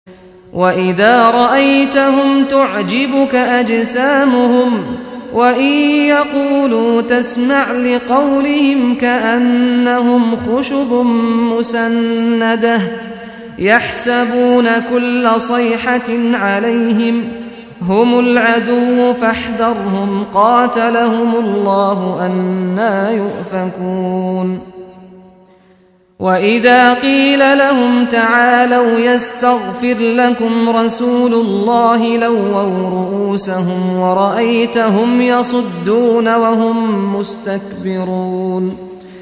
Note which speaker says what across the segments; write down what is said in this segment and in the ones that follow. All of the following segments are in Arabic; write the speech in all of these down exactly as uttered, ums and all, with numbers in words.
Speaker 1: وإذا رأيتهم تعجبك أجسامهم وإن يقولوا تسمع لقولهم كأنهم خشب مسندة يحسبون كل صيحة عليهم هم العدو فاحذرهم قاتلهم الله أنى يؤفكون وإذا قيل لهم تعالوا يستغفر لكم رسول الله لووا رؤوسهم ورأيتهم يصدون وهم مستكبرون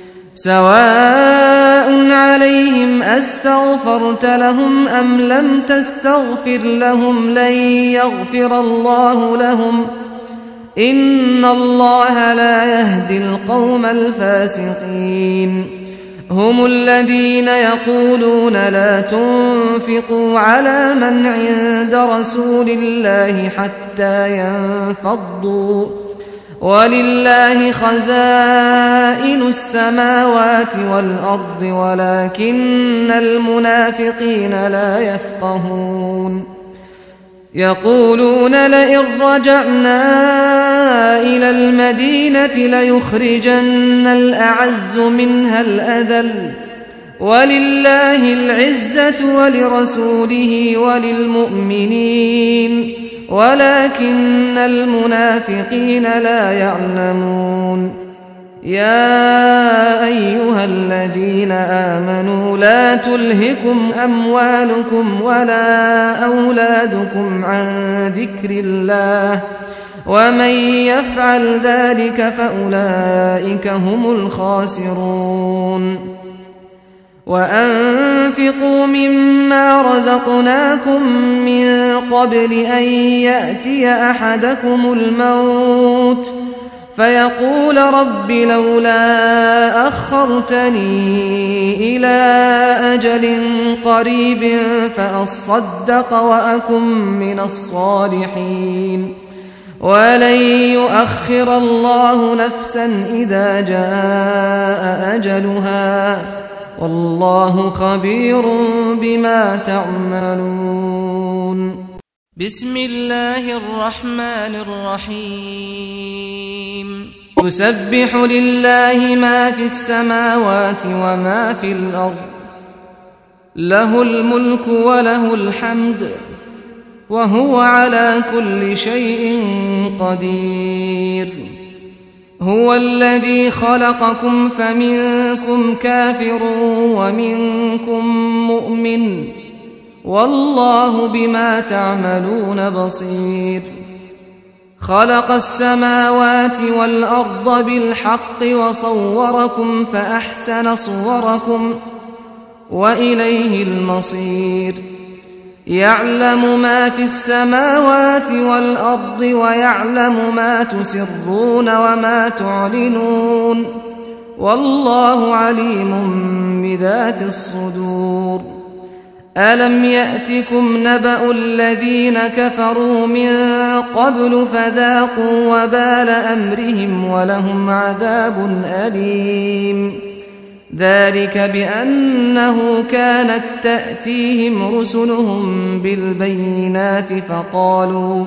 Speaker 1: سواء عليهم أستغفرت لهم أم لم تستغفر لهم لن يغفر الله لهم إن الله لا يهدي القوم الفاسقين هم الذين يقولون لا تنفقوا على من عند رسول الله حتى ينفضوا ولله خزائن السماوات والأرض ولكن المنافقين لا يفقهون يقولون لئن رجعنا إلى المدينة ليخرجن الأعز منها الأذل ولله العزة ولرسوله وللمؤمنين ولكن المنافقين لا يعلمون يا أيها الذين آمنوا لا تلهكم أموالكم ولا أولادكم عن ذكر الله ومن يفعل ذلك فأولئك هم الخاسرون وأنفقوا مما رزقناكم من قبل أن يأتي أحدكم الموت فيقول رب لولا أخرتني إلى أجل قريب فأصدق وأكن من الصالحين ولن يؤخر الله نفسا إذا جاء أجلها والله خبير بما تعملون بسم الله الرحمن الرحيم يسبح لله ما في السماوات وما في الأرض له الملك وله الحمد وهو على كل شيء قدير هو الذي خلقكم فمنكم كافر ومنكم مؤمن والله بما تعملون بصير خلق السماوات والأرض بالحق وصوركم فأحسن صوركم وإليه المصير يعلم ما في السماوات والأرض ويعلم ما تسرون وما تعلنون والله عليم بذات الصدور ألم يأتكم نبأ الذين كفروا من قبل فذاقوا وبال أمرهم ولهم عذاب أليم ذلك بأنه كانت تأتيهم رسلهم بالبينات فقالوا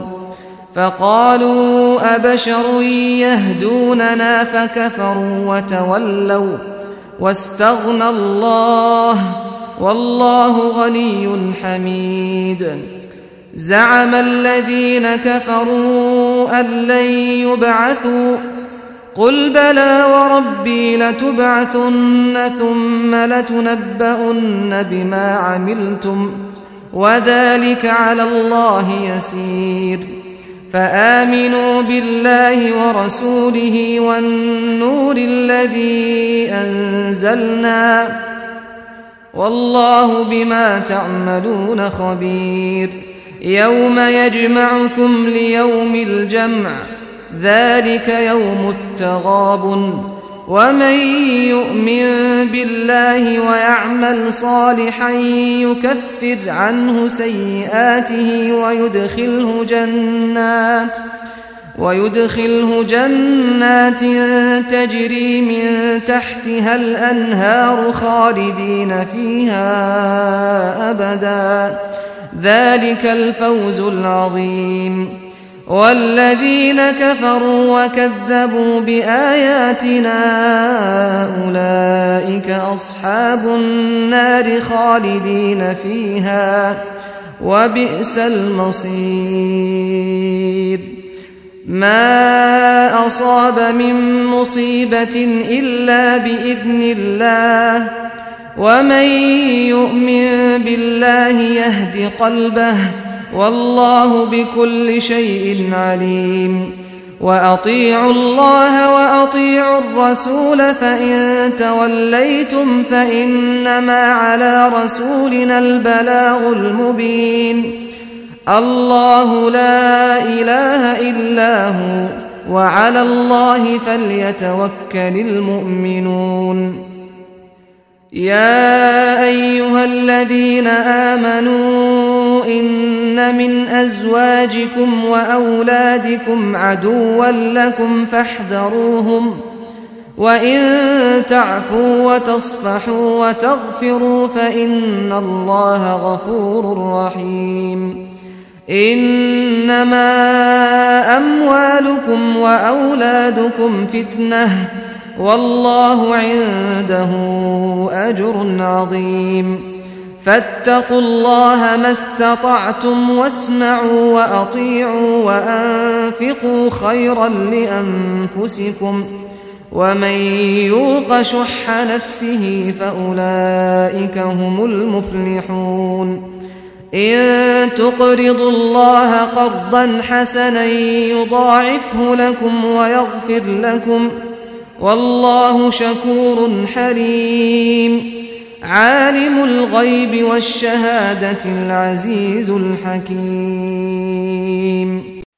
Speaker 1: فقالوا أبشر يهدوننا فكفروا وتولوا واستغنى الله والله غني حميد زعم الذين كفروا أن لن يبعثوا قل بلى وربي لتبعثن ثم لتنبؤن بما عملتم وذلك على الله يسير فآمنوا بالله ورسوله والنور الذي أنزلنا والله بما تعملون خبير يوم يجمعكم ليوم الجمع ذلك يوم التغابن ومن يؤمن بالله ويعمل صالحا يكفر عنه سيئاته ويدخله جنات ويدخله جنات تجري من تحتها الأنهار خالدين فيها أبدا ذلك الفوز العظيم. والذين كفروا وكذبوا بآياتنا أولئك أصحاب النار خالدين فيها وبئس المصير. ما أصاب من مصيبة إلا بإذن الله ومن يؤمن بالله يهد قلبه والله بكل شيء عليم. وأطيعوا الله وأطيعوا الرسول فإن توليتم فإنما على رسولنا البلاغ المبين. الله لا إله إلا هو وعلى الله فليتوكل المؤمنون. يا أيها الذين آمنوا إن من أزواجكم وأولادكم عدوا لكم فاحذروهم وإن تعفوا وتصفحوا وتغفروا فإن الله غفور رحيم. إنما أموالكم وأولادكم فتنة والله عنده أجر عظيم. فاتقوا الله ما استطعتم واسمعوا وأطيعوا وأنفقوا خيرا لأنفسكم ومن يوق شح نفسه فأولئك هم المفلحون. إن تقرضوا الله قرضا حسنا يضاعفه لكم ويغفر لكم والله شكور حليم. عالم الغيب والشهادة العزيز الحكيم.